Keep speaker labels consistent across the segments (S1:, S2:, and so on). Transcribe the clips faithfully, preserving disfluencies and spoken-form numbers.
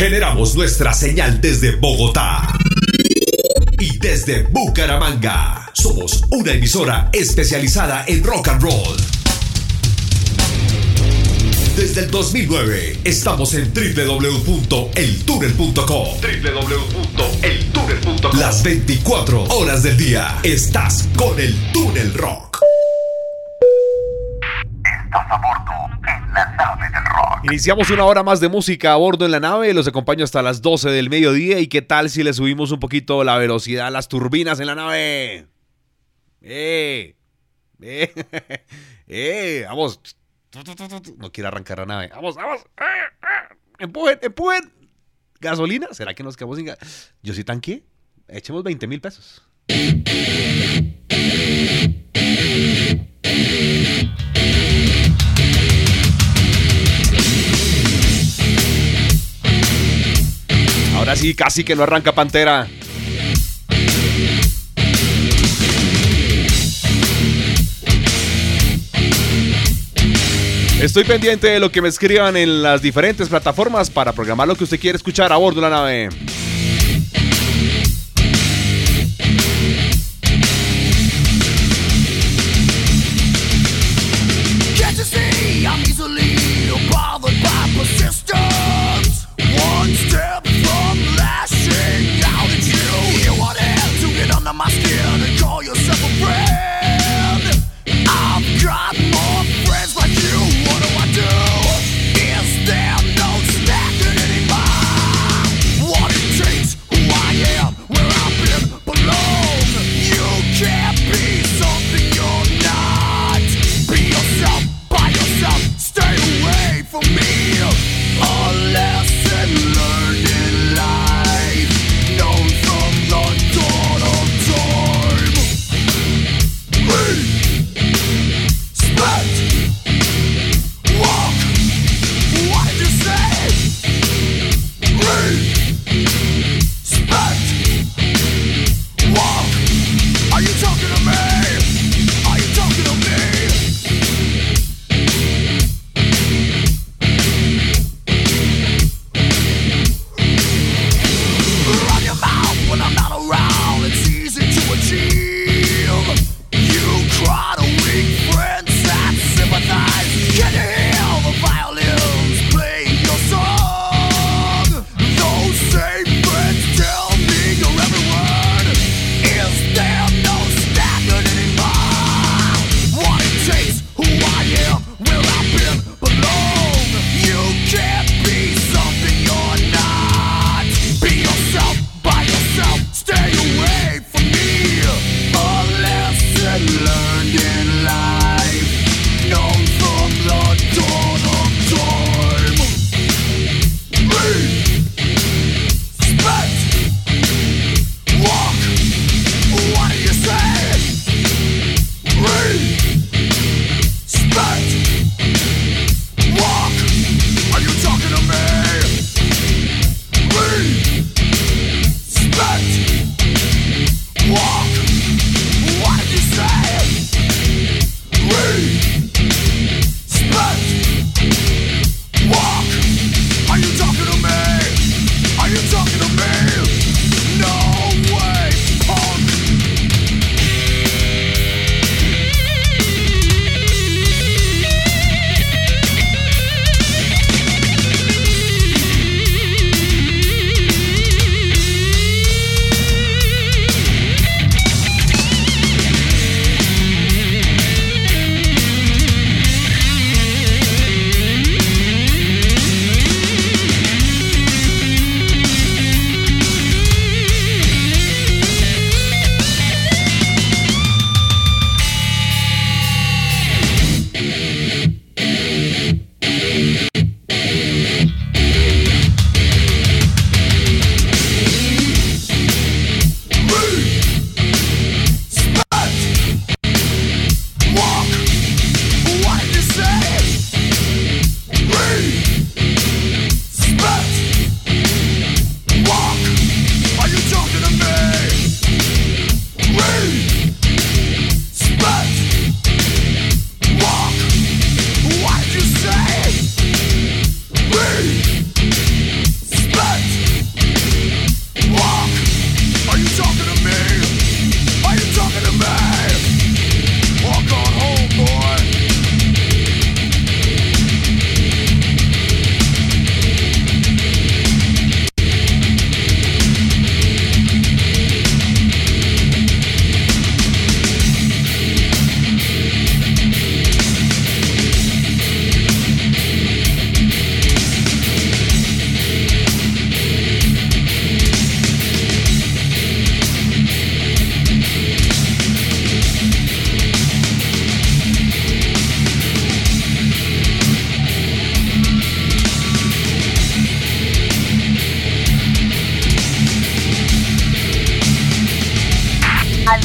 S1: Generamos nuestra señal desde Bogotá y desde Bucaramanga. Somos una emisora especializada en rock and roll. Desde el dos mil nueve estamos en doble u doble u doble u punto el túnel punto com. doble u doble u doble u punto el túnel punto com. Las veinticuatro horas del día estás con el Túnel Rock.
S2: Estás a bordo en la nave del rock.
S3: Iniciamos una hora más de música a bordo en la nave. Los acompaño hasta las doce del mediodía. ¿Y qué tal si le subimos un poquito la velocidad a las turbinas en la nave? ¡Eh! ¡Eh! ¡Eh! ¡Vamos! No quiere arrancar la nave. ¡Vamos, vamos! ¡Empujen, empujen! ¿Gasolina? ¿Será que nos quedamos sin gasolina? Yo sí tanqué. Echemos veinte mil pesos. Ahora sí, casi que no arranca Pantera. Estoy pendiente de lo que me escriban en las diferentes plataformas para programar lo que usted quiere escuchar a bordo de la nave.
S4: What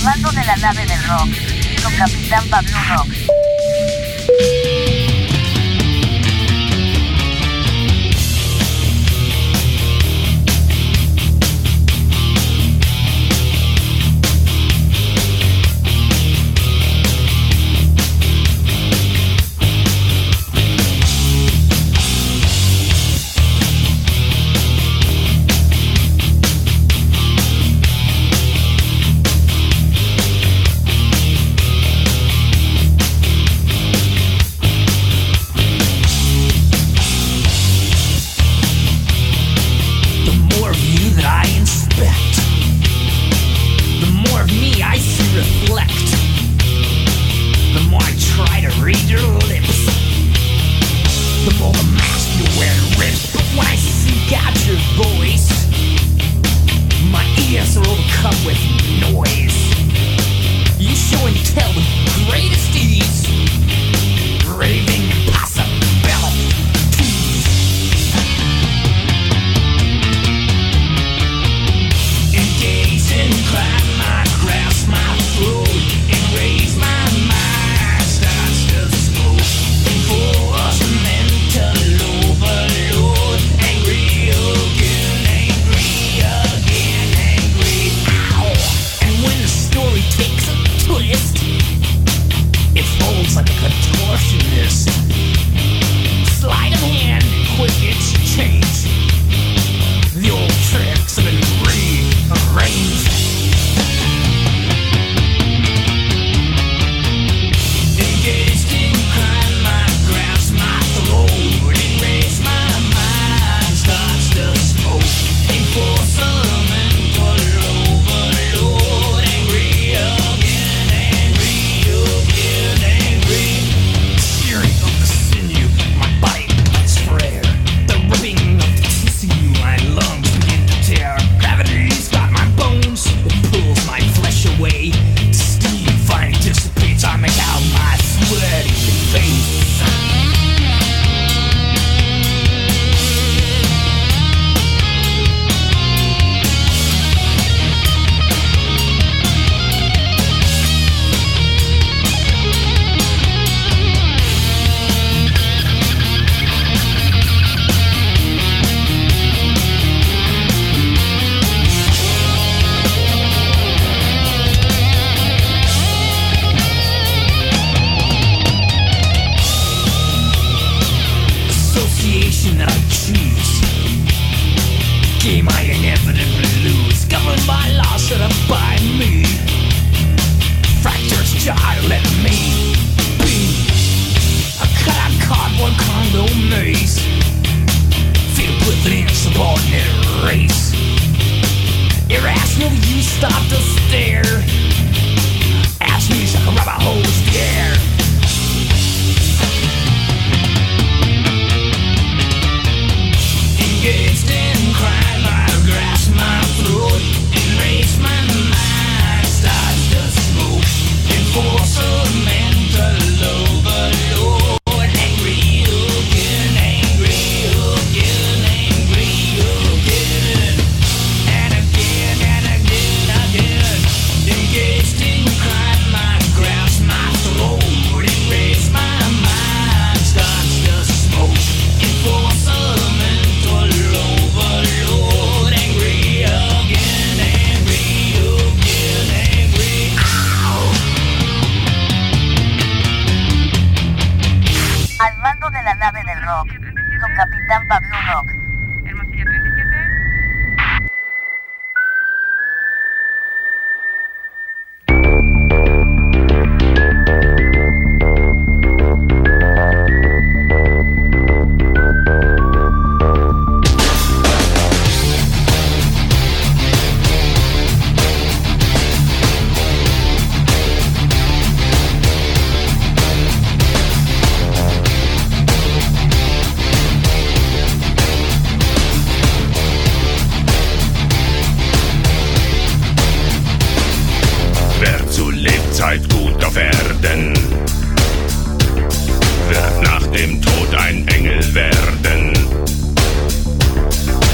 S2: mando de la nave del rock, con Capitán Pablo Rock.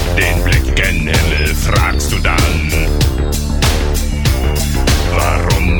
S4: Fragst du dann, warum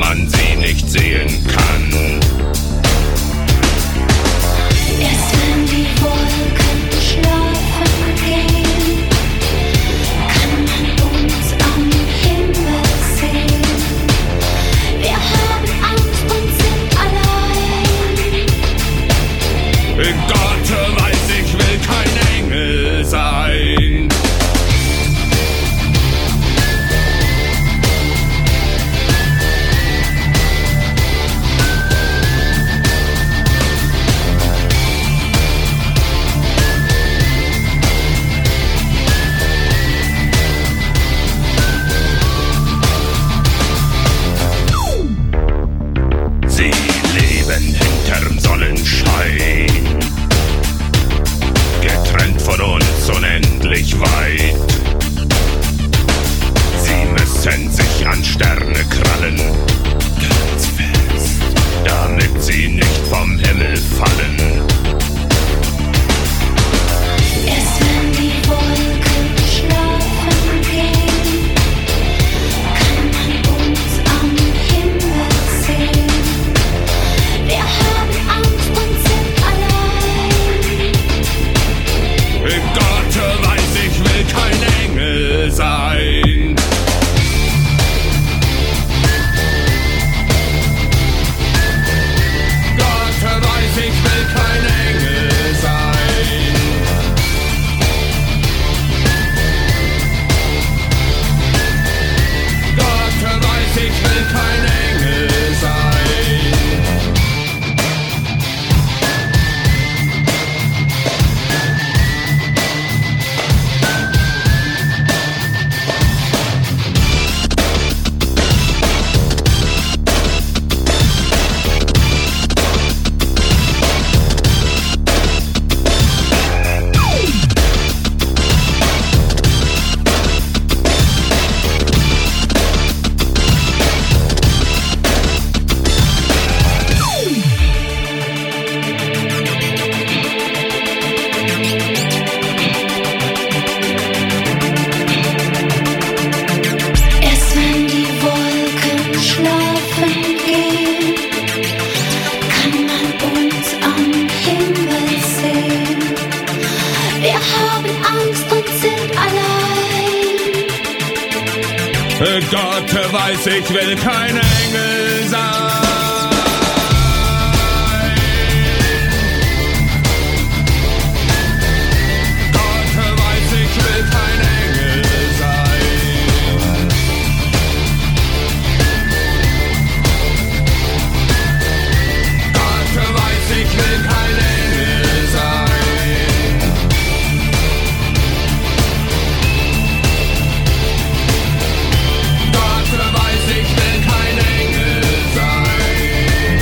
S4: haben Angst und sind allein.
S5: Gott weiß, ich will kein Engel sein. Gott weiß, ich will kein Engel sein. Gott weiß, ich will kein Engel sein. Gott weiß, ich will kein Engel sein.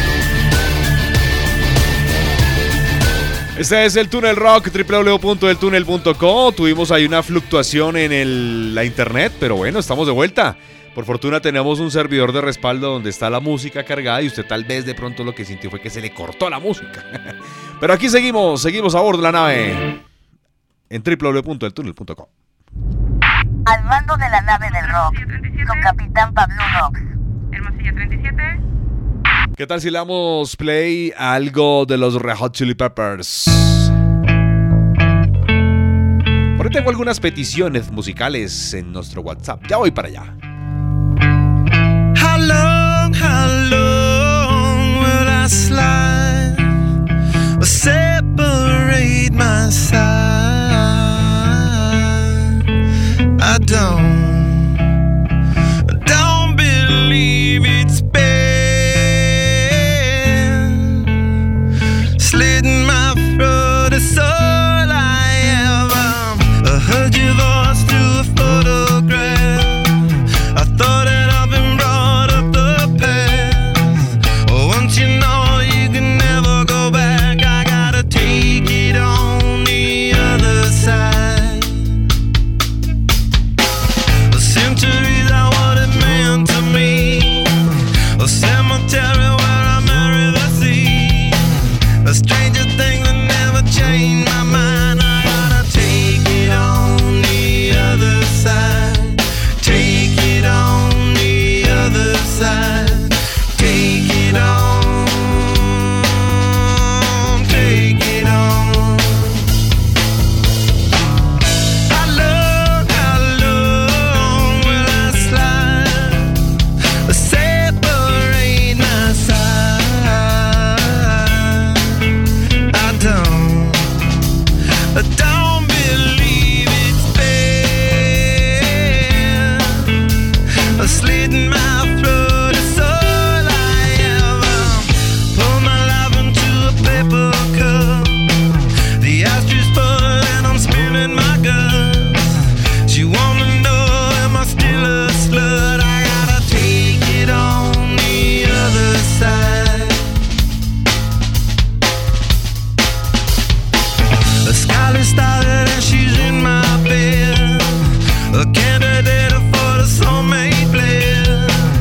S3: Este es el Túnel Rock, doble u doble u doble u punto el túnel punto co. Tuvimos ahí una fluctuación en el, la internet, pero bueno, estamos de vuelta. Por fortuna tenemos un servidor de respaldo donde está la música cargada y usted tal vez de pronto lo que sintió fue que se le cortó la música. Pero aquí seguimos, seguimos a bordo de la nave en doble u doble u doble u punto el túnel punto co.
S2: Al mando de la nave del rock, con Capitán Pablo Rox.
S6: Hermosilla treinta y siete.
S3: ¿Qué tal si le damos play a algo de los Red Hot Chili Peppers? Por ahí tengo algunas peticiones musicales en nuestro WhatsApp. Ya voy para allá.
S7: How long, how long will I slide or separate my side? I don't, I don't believe it's been slitting my throat is all I am. I heard your voice through a photograph. I thought that I've been brought up the past. Oh, once you know you can never go back, I gotta take it on the other side. The centuries are what it meant to me. A cemetery where I marry the sea. A stranger thing that never changed my mind. I gotta take it on the other side. Take it on the other side. Take it on. Take it on. How long, how long will I slide? Separate my side. I don't, I don't believe it's fair. A slit in my throat is all I ever. Pour my life into a paper cup. The ashtray full and I'm spilling my guts. She wanna know, am I still a slut? I gotta take it on the other side. A scarlet started and she's in my bed. A candidate for the soulmate bled.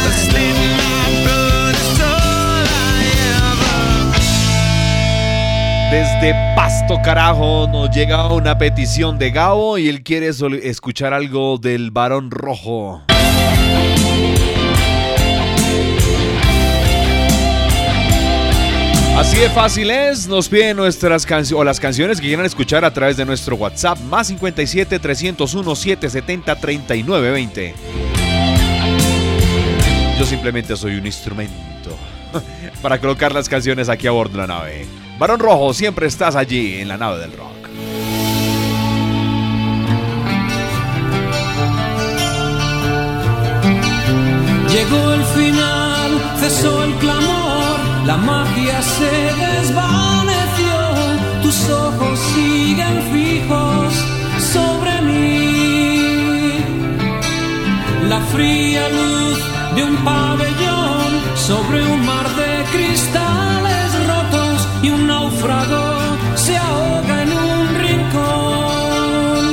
S7: Asleep in my blood is all I ever.
S3: Desde Pasto, carajo, nos llega una petición de Gabo y él quiere sol- escuchar algo del Barón Rojo. Así de fácil es, nos piden nuestras canciones o las canciones que quieran escuchar a través de nuestro WhatsApp más cincuenta y siete, trescientos uno, setecientos setenta, treinta y nueve veinte. Yo simplemente soy un instrumento para colocar las canciones aquí a bordo de la nave. Barón Rojo, siempre estás allí en la nave del rock.
S8: Llegó el final, cesó el clamor, la magia se desvaneció, tus ojos siguen fijos sobre mí. La fría luz de un pabellón sobre un mar de cristales rotos y un náufrago se ahoga en un rincón.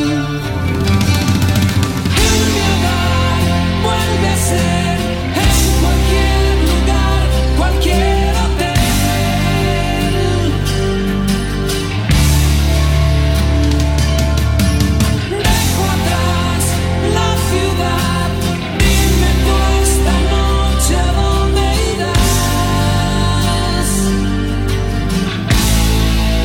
S8: En mi hogar vuelve a ser en cualquier lugar, cualquier hotel. Dejo atrás la ciudad, dime tú esta noche a dónde irás.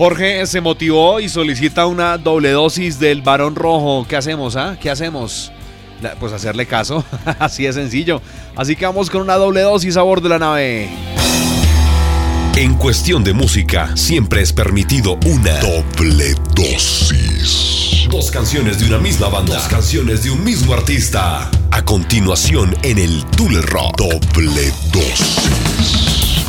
S3: Jorge se motivó y solicita una doble dosis del Barón Rojo. ¿Qué hacemos, ah? ¿Qué hacemos? La- Pues hacerle caso, así de sencillo. Así que vamos con una doble dosis a bordo de la nave.
S1: En cuestión de música, siempre es permitido una doble dosis. Dos canciones de una misma banda, dos canciones de un mismo artista. A continuación en el Túnel Rock, doble dosis.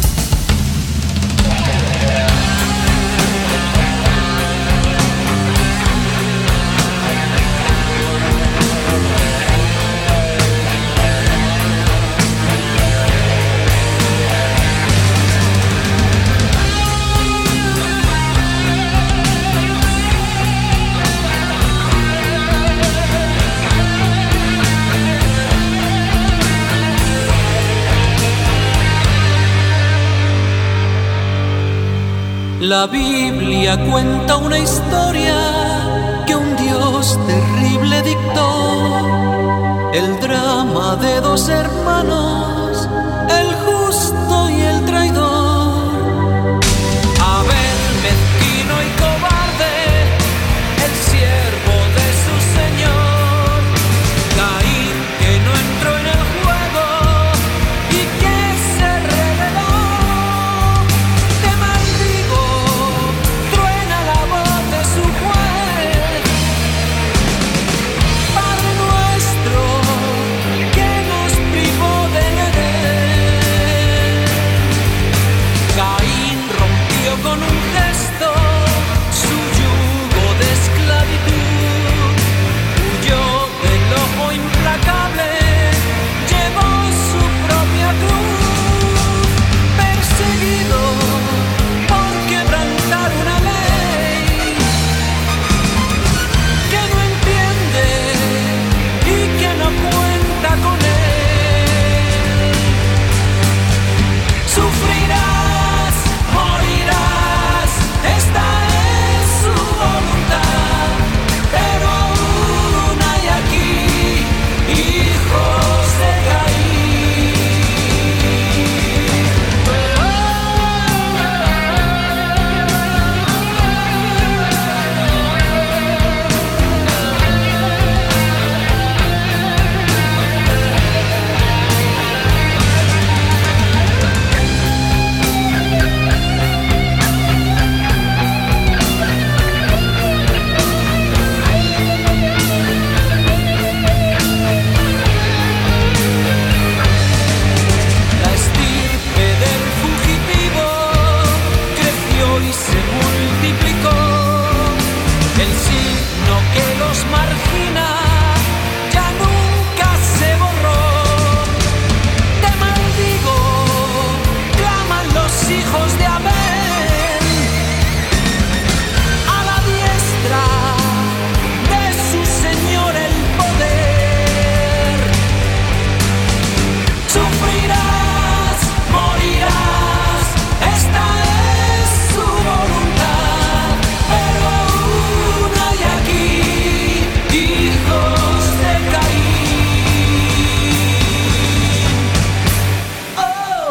S8: La Biblia cuenta una historia que un Dios terrible dictó. El drama de dos hermanos, el justo y el traidor. Abel, mezquino y cobarde, el siervo de su Señor. Caín, que no entró en el juego y que se rebeló. Te maldigo, truena la voz de su juez. Padre nuestro, que nos privó de Edén. Caín rompió con un gesto su yugo de esclavitud. Huyó del ojo implacable, llevó su propia cruz. Perseguido por quebrantar una ley que no entiende y que no cuenta con él. Sufrirás, morirás, esta es su voluntad, pero aún hay aquí hijos de La estirpe del fugitivo creció y se multiplicó. El signo que los margina ya nunca se borró. Te maldigo, claman los hijos de Abel a la diestra de su Señor el poder. Sufrirás, morirás, esta es su voluntad, pero aún hay aquí hijos de Caín. Oh.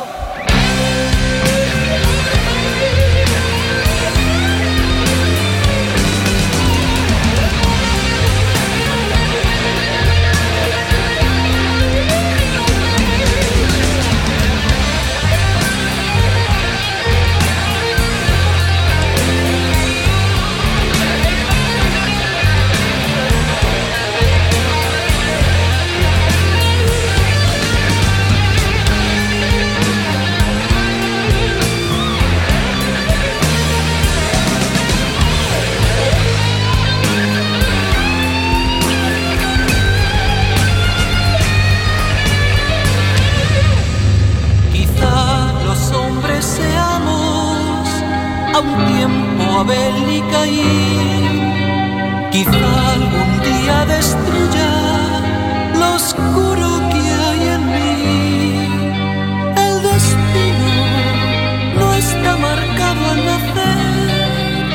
S8: Quizá los hombres seamos a un tiempo Abel y Caín. Quizá algún día destruya lo oscuro que hay en mí. El destino no está marcado al nacer.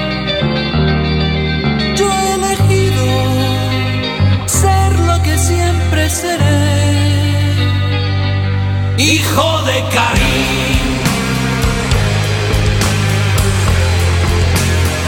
S8: Yo he elegido ser lo que siempre seré. Hijo de Caín.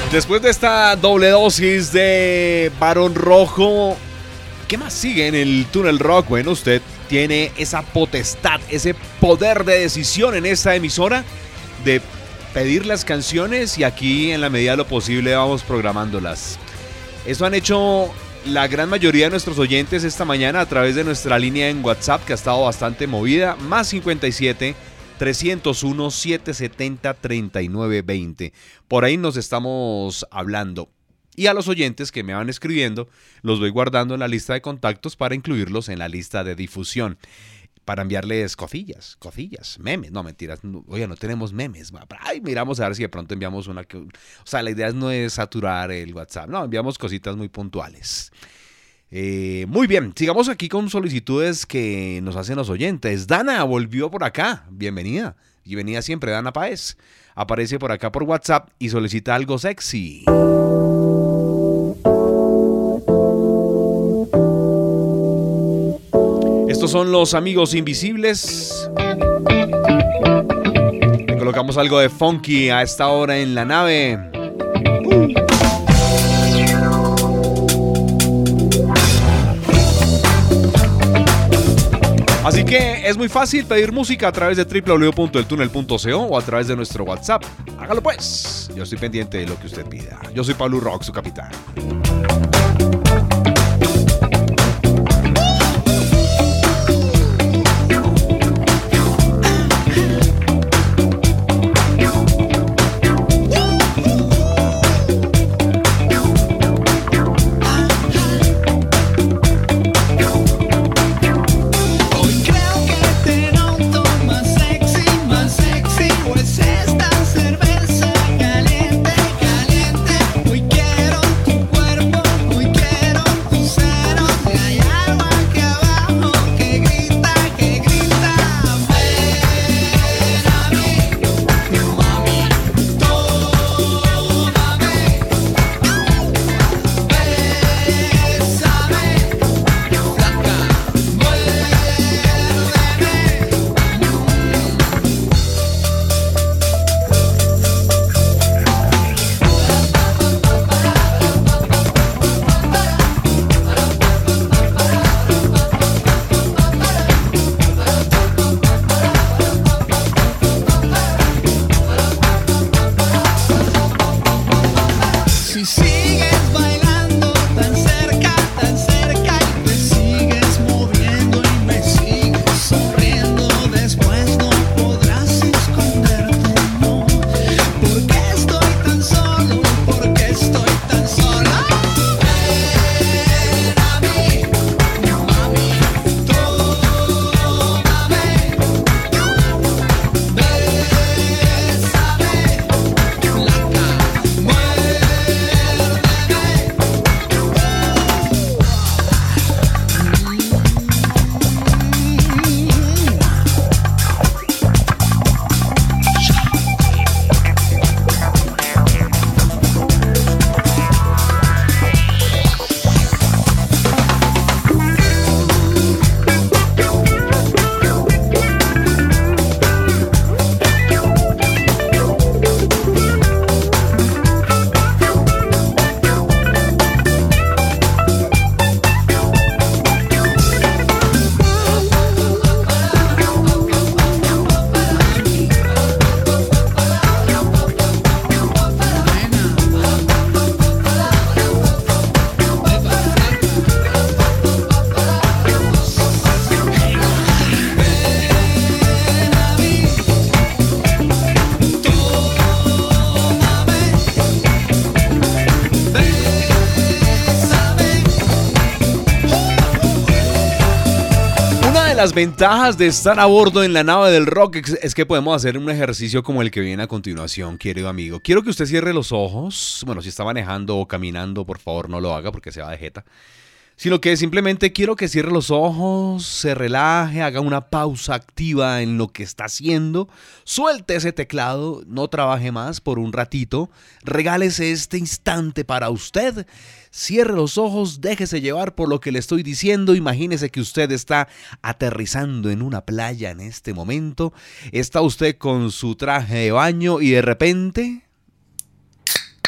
S3: Después de esta doble dosis de Barón Rojo, ¿qué más sigue en el Túnel Rock? Bueno, usted tiene esa potestad, ese poder de decisión en esta emisora de pedir las canciones y aquí en la medida de lo posible vamos programándolas. Eso han hecho la gran mayoría de nuestros oyentes esta mañana a través de nuestra línea en WhatsApp, que ha estado bastante movida, más cincuenta y siete, trescientos uno, setecientos setenta, treinta y nueve veinte. Por ahí nos estamos hablando. Y a los oyentes que me van escribiendo, los voy guardando en la lista de contactos para incluirlos en la lista de difusión. Para enviarles cosillas, cosillas, memes. No, mentiras. No, oye, no tenemos memes. Ay, miramos a ver si de pronto enviamos una... Que, o sea, la idea no es saturar el WhatsApp. No, enviamos cositas muy puntuales. Eh, muy bien, sigamos aquí con solicitudes que nos hacen los oyentes. Dana volvió por acá. Bienvenida. Bienvenida siempre, Dana Páez. Aparece por acá por WhatsApp y solicita algo sexy. Estos son los Amigos Invisibles. Le colocamos algo de funky a esta hora en la nave. Uh. Así que es muy fácil pedir música a través de doble u doble u doble u punto el túnel punto co o a través de nuestro WhatsApp. Hágalo pues. Yo estoy pendiente de lo que usted pida. Yo soy Pablo Rock, su capitán. Las ventajas de estar a bordo en la nave del rock es que podemos hacer un ejercicio como el que viene a continuación, querido amigo. Quiero que usted cierre los ojos. Bueno, si está manejando o caminando, por favor no lo haga porque se va de jeta. Sino que simplemente quiero que cierre los ojos, se relaje, haga una pausa activa en lo que está haciendo, suelte ese teclado, no trabaje más por un ratito, regálese este instante para usted, cierre los ojos, déjese llevar por lo que le estoy diciendo, imagínese que usted está aterrizando en una playa en este momento, está usted con su traje de baño y de repente...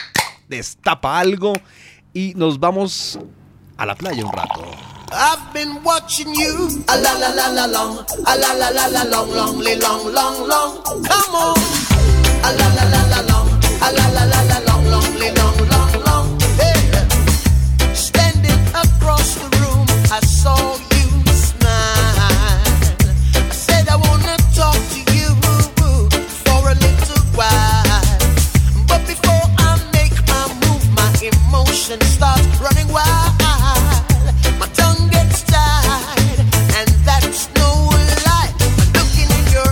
S3: destapa algo y nos vamos a la playa un rato.
S9: I've been watching you, a la la la la long, a la la la la long, long, long, long, long. Come on, a la la la la long, a la la la la long, long, long, long, long. Hey, standing across the room, I saw you smile. I said I wanna talk to you for a little while, but before I make my move, my emotions start running wild. My tongue gets tied, and that's no lie. I'm looking in your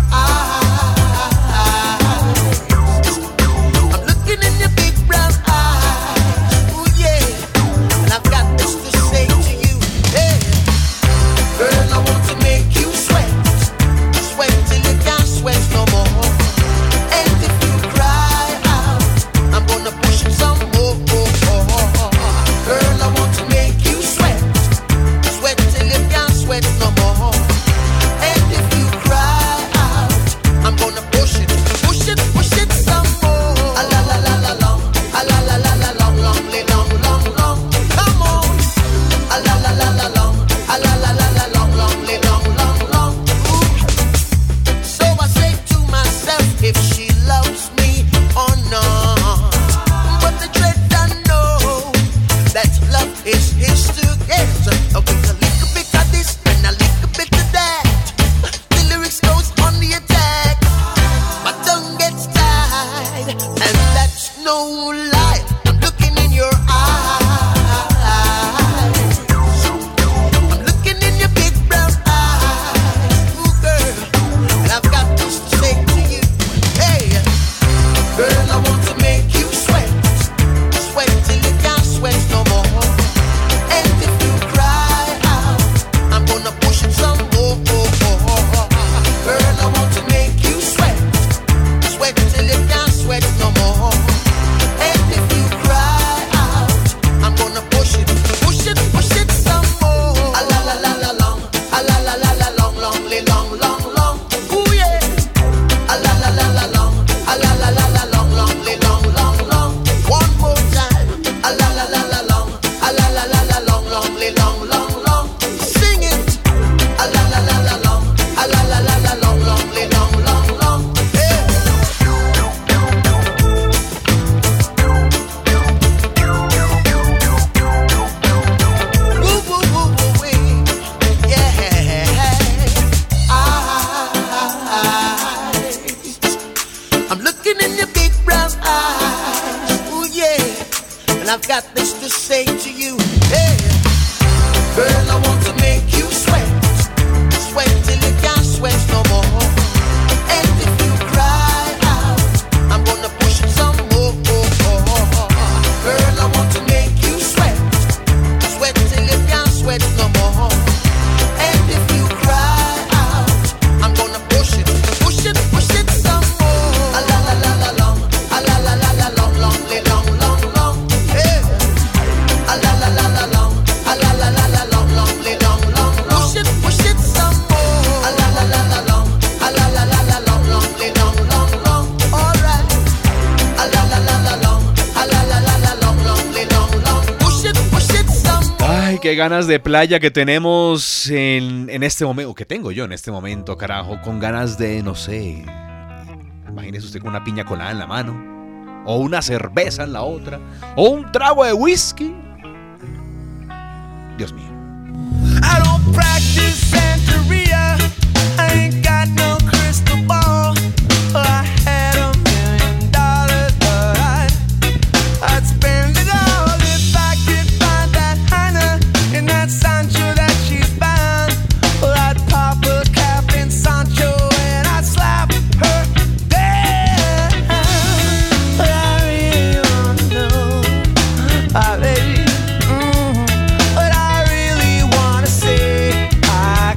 S9: eyes. I'm looking in your big brown eyes. Ooh, yeah. And I've got this to say to you. Hey, girl, I want to make you sweat. Sweat till you can't sweat no more. And if you cry out, I'm gonna push it some more. Girl, I want to make you sweat. Sweat till you can't sweat no more. And if you cry out, I'm gonna push it, push it, push it some more. A la la la la long, a la la la la long, long, long, long, long. Come on. A la la la la long, a la la la la long, long, long, long, long. Ooh. So I say to myself, if she loves me or not. But the dread I know that love is his to get. A little bit of this and a little bit of that. The lyrics goes on the attack. My tongue gets tied, and that's no lie. I'm looking in your eyes. I'm looking in your big brown eyes. Ooh, girl, and I've got this to say to you. Hey, girl, I want to make you sweat. Sweat till you can't sweat no more. And if you cry out, I'm gonna push it some more. Girl, I want to make you sweat. Sweat till you can't sweat no more. And if you cry out, I'm gonna push it, push it, push it some more. A la la la la long, a la la la la long, long, long, long, long. Ooh yeah. A la la la la long, a la la la la long, long, long, long, long. One more time. A la la la la long, a la la la la long, long, long, long, long. Sing it. A la la la la long, a la la la la long, long, long, long, long. Hey. Woo, woo, woo, woo, wee. Yeah. Eyes. I'm looking in your big brown eyes. Ooh, yeah. And I've got this to say to you. Hey, girl, I want to make you sweat. Sweat till you can't sweat no more. And if you cry out, I'm gonna push it some more. Girl, I want to make you sweat. Sweat till you can't sweat no more. And if you cry out, I'm gonna push it, push it, push it some more. A la la la la long, a la la la la long, long, long, long, long. Hey. A la la la la long, a la la la la long, long, long, long, long. Push it, push it some more. A la la la la long, a la la la la long, long, long, long, long. All right. A la la la la long, a la la la la long, long, long, long. Push it, push it some more.
S3: Ay, qué ganas de playa que tenemos en, en este momento, o que tengo yo en este momento, carajo, con ganas de, no sé, imagínese usted con una piña colada en la mano, o una cerveza en la otra, o un trago de whisky. Dios mío.
S7: I don't practice Santeria. I ain't got no crystal ball. I had a million dollars, but I, I'd spend it all if I could find that Hannah in that Sancho that she's found. Well, I'd pop a cap in Sancho and I'd slap her down. But I really wanna know, I really, mm, but I really wanna say I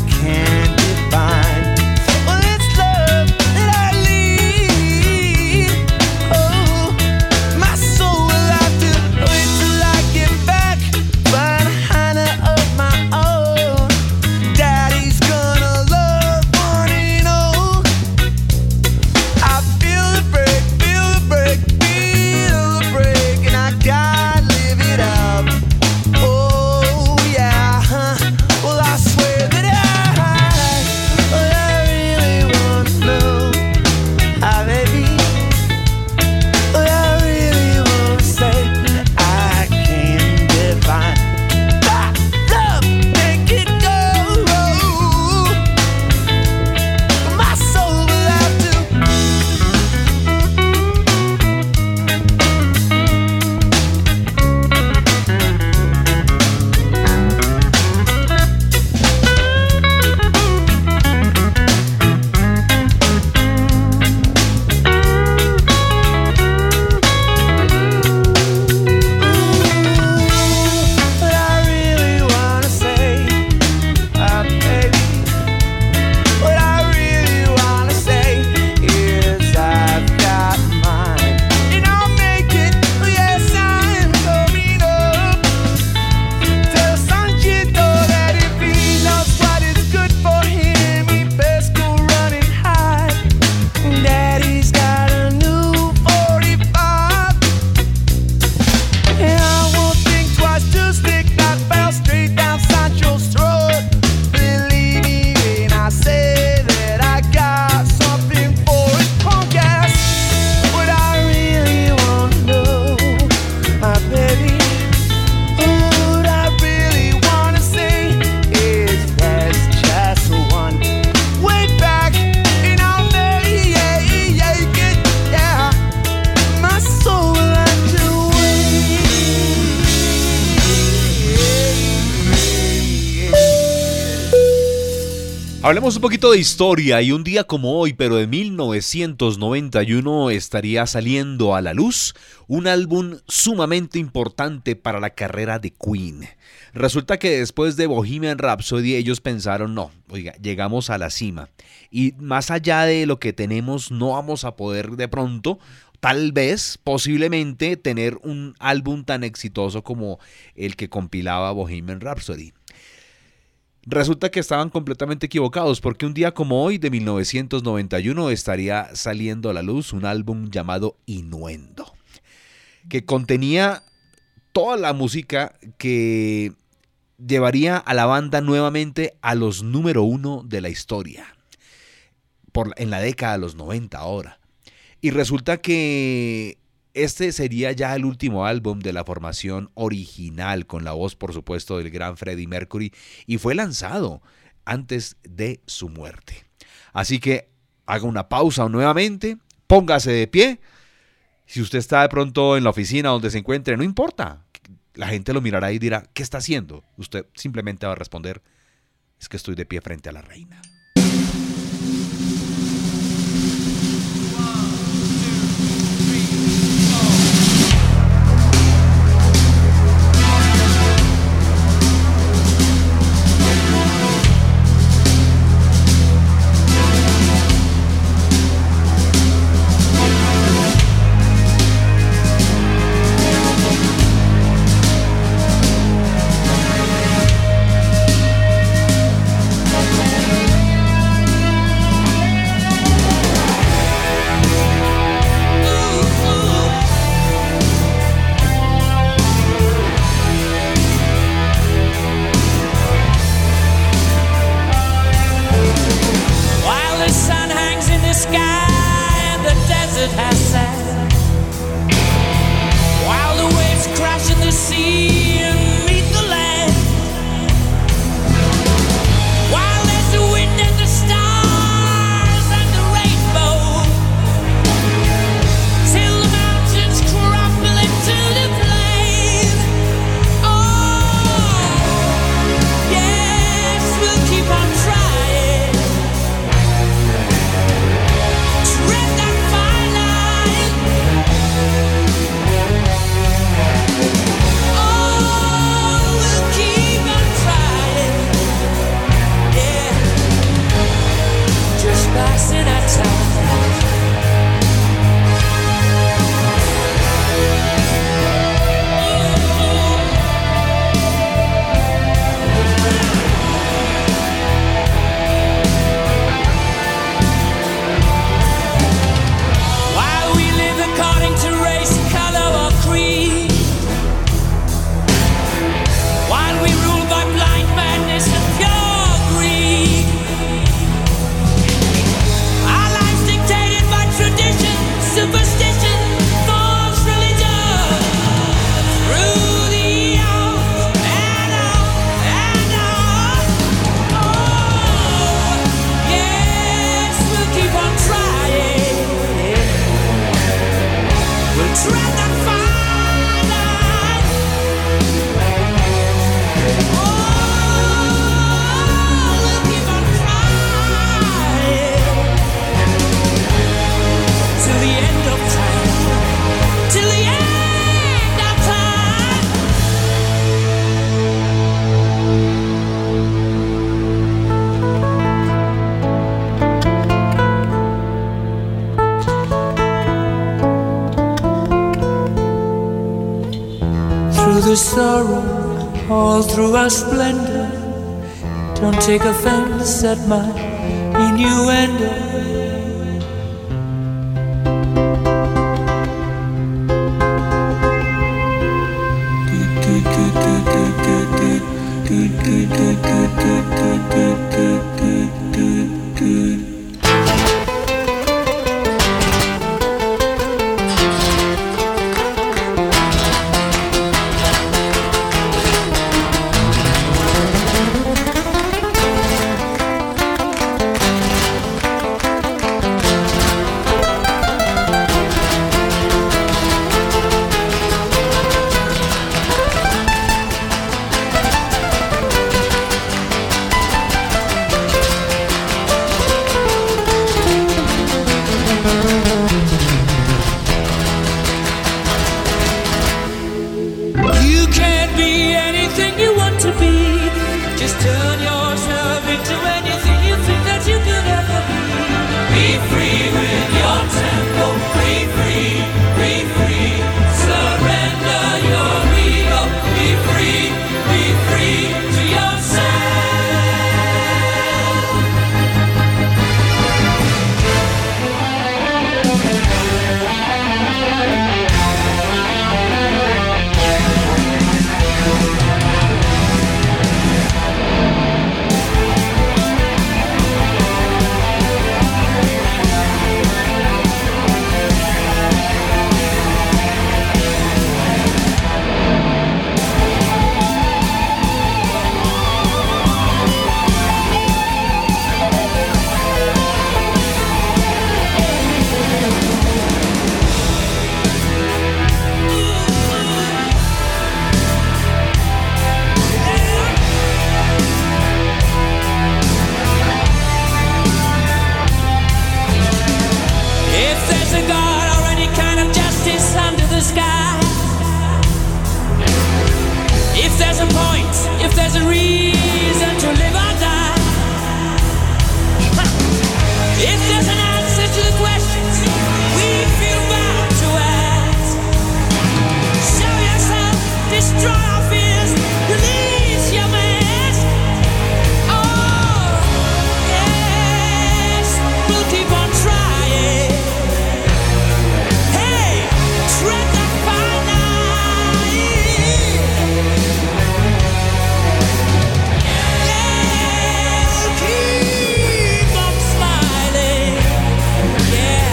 S3: Hablemos un poquito de historia y un día como hoy, pero de mil novecientos noventa y uno, estaría saliendo a la luz un álbum sumamente importante para la carrera de Queen. Resulta que después de Bohemian Rhapsody ellos pensaron, no, oiga, llegamos a la cima y más allá de lo que tenemos no vamos a poder de pronto, tal vez, posiblemente, tener un álbum tan exitoso como el que compilaba Bohemian Rhapsody. Resulta que estaban completamente equivocados porque un día como hoy de mil novecientos noventa y uno estaría saliendo a la luz un álbum llamado Innuendo, que contenía toda la música que llevaría a la banda nuevamente a los número uno de la historia, por, en la década de los noventa ahora. Y resulta que este sería ya el último álbum de la formación original, con la voz, por supuesto, del gran Freddie Mercury, y fue lanzado antes de su muerte. Así que haga una pausa nuevamente, póngase de pie. Si usted está de pronto en la oficina donde se encuentre, no importa. La gente lo mirará y dirá, ¿qué está haciendo? Usted simplemente va a responder, es que estoy de pie frente a la reina.
S8: The sorrow, all through our splendor. Don't take offense at my innuendo. sky. If there's a point, if there's a reason to live or die, if there's an answer to the questions we feel bound to ask, show yourself, destroy our fears, release your mask. Oh, yes, we'll keep on trying. Hey, tread that fine line. Yeah, we'll keep on smiling. Yeah,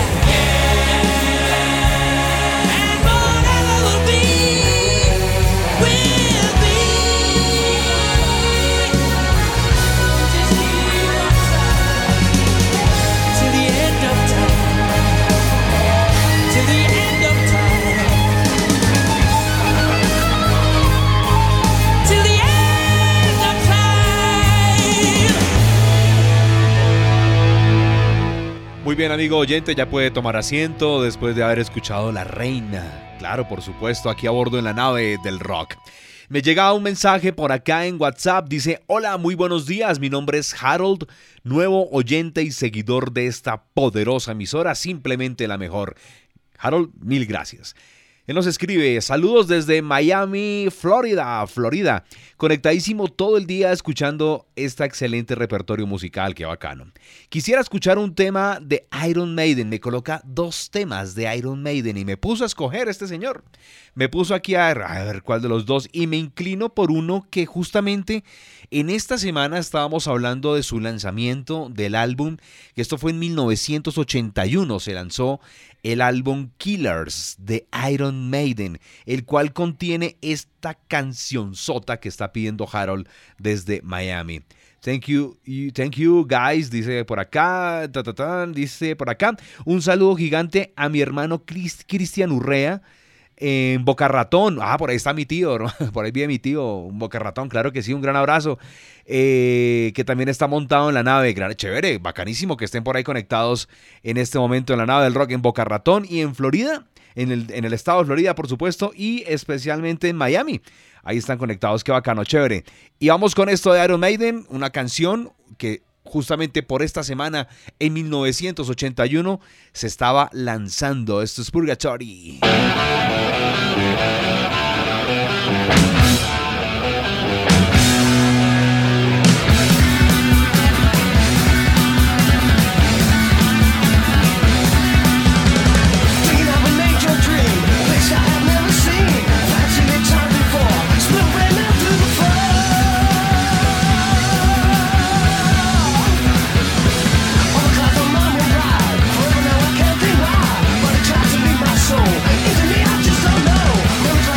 S8: yeah. And whatever will be, will be. Just keep on trying till the end of time. Till the end of time. Till the end of time.
S3: Muy bien, amigo oyente, ya puede tomar asiento después de haber escuchado La Reina. Claro, por supuesto, aquí a bordo en la nave del rock. Me llega un mensaje por acá en WhatsApp, dice: hola, muy buenos días, mi nombre es Harold, nuevo oyente y seguidor de esta poderosa emisora, simplemente la mejor. Harold, mil gracias. Él nos escribe: saludos desde Miami, Florida, Florida. Conectadísimo todo el día escuchando este excelente repertorio musical, qué bacano. Quisiera escuchar un tema de Iron Maiden. Me coloca dos temas de Iron Maiden y me puso a escoger este señor. Me puso aquí a ver, a ver cuál de los dos y me inclino por uno que justamente en esta semana estábamos hablando de su lanzamiento del álbum, que esto fue en mil novecientos ochenta y uno, se lanzó el álbum Killers de Iron Maiden, el cual contiene esta cancionzota que está pidiendo Harold desde Miami. Thank you, thank you guys, dice por acá, ta, ta, ta, dice por acá, un saludo gigante a mi hermano Chris, Cristian Urrea en Boca Ratón. Ah, por ahí está mi tío, ¿no? Por ahí viene mi tío, un Boca Ratón, claro que sí, un gran abrazo, eh, que también está montado en la nave, gran, chévere, bacanísimo que estén por ahí conectados en este momento en la nave del rock en Boca Ratón y en Florida, en el, en el estado de Florida, por supuesto, y especialmente en Miami. Ahí están conectados, qué bacano, chévere. Y vamos con esto de Iron Maiden, una canción que justamente por esta semana, en mil novecientos ochenta y uno, se estaba lanzando. Esto es Purgatory.
S9: Soul. Into me, I just don't know. Never try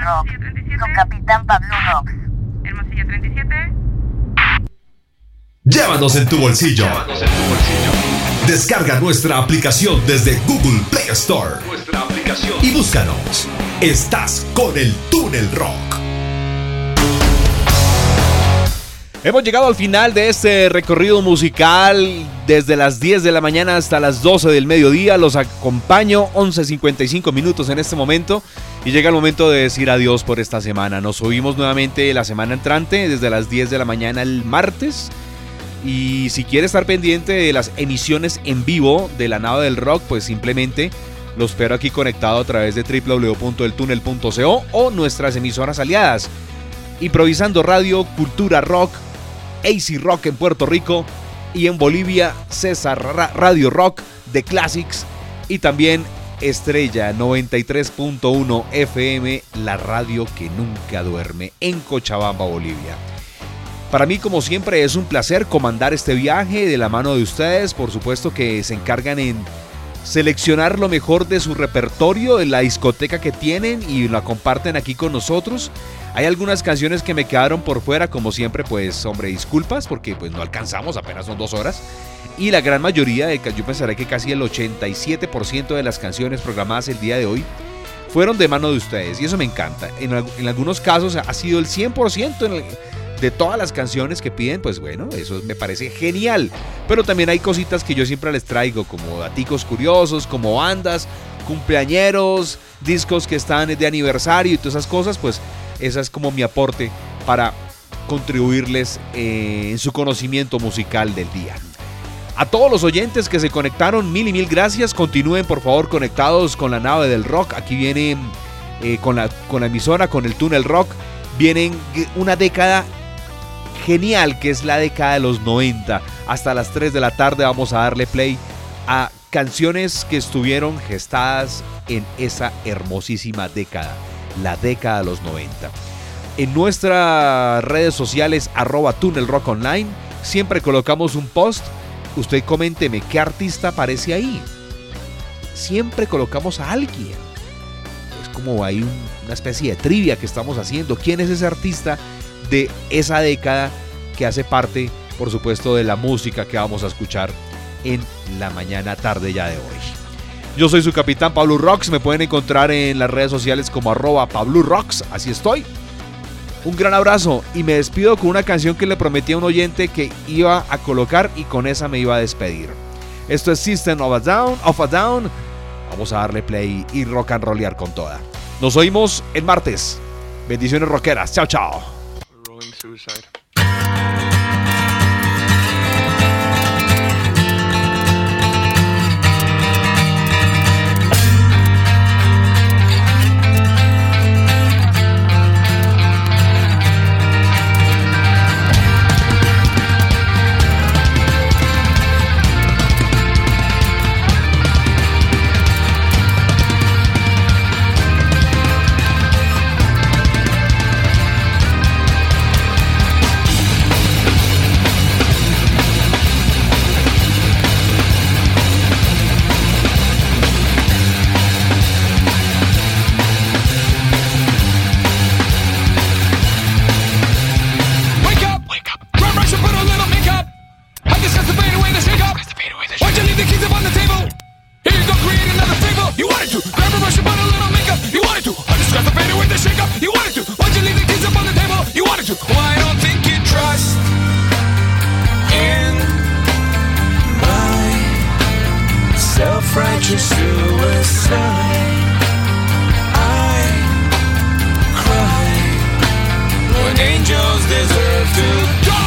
S2: rock, con Capitán Pablo Rox.
S6: Hermosilla treinta y siete.
S1: Llévanos en tu bolsillo. Llévanos en tu bolsillo. Descarga nuestra aplicación desde Google Play Store. Nuestra aplicación. Y búscanos. Estás con el Túnel Rock.
S3: Hemos llegado al final de este recorrido musical desde las diez de la mañana hasta las doce del mediodía. Los acompaño once cincuenta y cinco minutos en este momento y llega el momento de decir adiós por esta semana. Nos subimos nuevamente la semana entrante desde las diez de la mañana el martes. Y si quiere estar pendiente de las emisiones en vivo de la nave del rock, pues simplemente lo espero aquí conectado a través de doble u doble u doble u punto el túnel punto co o nuestras emisoras aliadas. Improvisando Radio, Cultura Rock, A C Rock en Puerto Rico y en Bolivia, César Ra- Radio Rock, The Classics y también Estrella noventa y tres punto uno F M, la radio que nunca duerme en Cochabamba, Bolivia. Para mí, como siempre, es un placer comandar este viaje de la mano de ustedes. Por supuesto que se encargan en seleccionar lo mejor de su repertorio, de la discoteca que tienen y la comparten aquí con nosotros. Hay algunas canciones que me quedaron por fuera, como siempre, pues, hombre, disculpas, porque pues no alcanzamos, apenas son dos horas. Y la gran mayoría, de, yo pensaré que casi el ochenta y siete por ciento de las canciones programadas el día de hoy fueron de mano de ustedes, y eso me encanta. En, en algunos casos ha sido el cien por ciento en el... de todas las canciones que piden, pues bueno, eso me parece genial. Pero también hay cositas que yo siempre les traigo, como daticos curiosos, como bandas, cumpleañeros, discos que están de aniversario y todas esas cosas. Pues esa es como mi aporte para contribuirles eh, en su conocimiento musical del día. A todos los oyentes que se conectaron, mil y mil gracias. Continúen por favor conectados con la nave del rock. Aquí viene eh, con, la, con la emisora, con el Túnel Rock. Vienen una década genial, que es la década de los noventa. Hasta las tres de la tarde vamos a darle play a canciones que estuvieron gestadas en esa hermosísima década, la década de los noventa. En nuestras redes sociales, arroba Túnel Rock Online, siempre colocamos un post. Usted coménteme qué artista aparece ahí. Siempre colocamos a alguien. Es como hay un, una especie de trivia que estamos haciendo. ¿Quién es ese artista de esa década que hace parte, por supuesto, de la música que vamos a escuchar en la mañana tarde ya de hoy? Yo soy su capitán Pablo Rox. Me pueden encontrar en las redes sociales como arroba Pablo Rox. Así estoy. Un gran abrazo y me despido con una canción que le prometí a un oyente que iba a colocar, y con esa me iba a despedir. Esto es System of a Down, of a Down. Vamos a darle play y rock and rollear con toda. Nos oímos el martes. Bendiciones rockeras. Chao, chao.
S5: Rolling Suicide.
S7: Self-righteous suicide. I cry when angels deserve to die.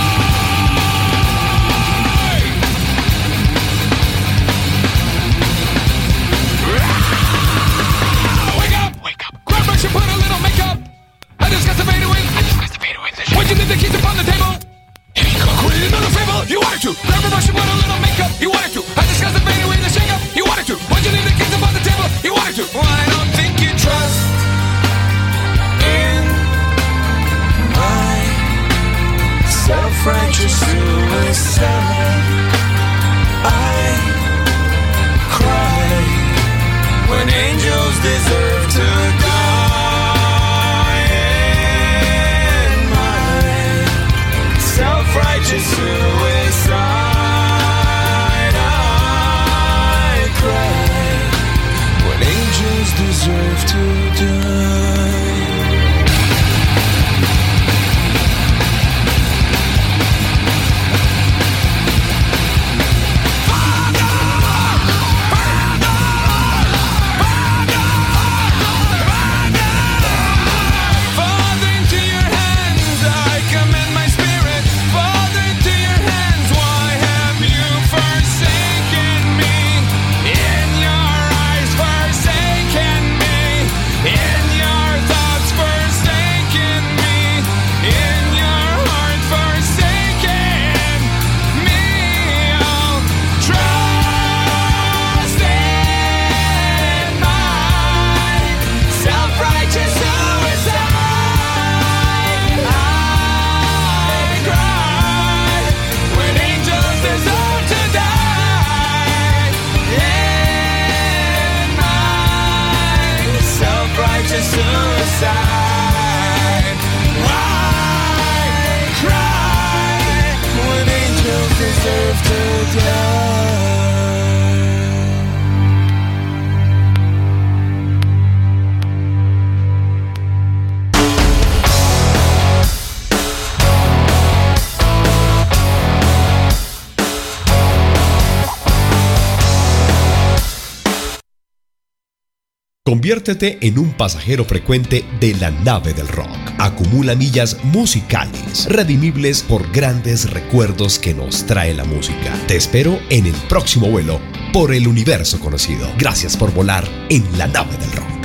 S7: Wake up, wake up. Grab brush and put a little makeup. I discuss the fade away. I discuss the fade away. Why'd you leave the keys upon the table? Here you go, quit another favor. You wanted to. Grab a brush and put a little makeup. You wanted to. I discuss the fade away. The shake up. You wanted to. Why'd you leave the keys upon the table? You wanted to. Well, I don't think you trust in my self-righteous suicide. I cry when angels deserve to die.
S1: Conviértete en un pasajero frecuente de la nave del rock. Acumula millas musicales, redimibles por grandes recuerdos que nos trae la música. Te espero en el próximo vuelo por el universo conocido. Gracias por volar en la nave del rock.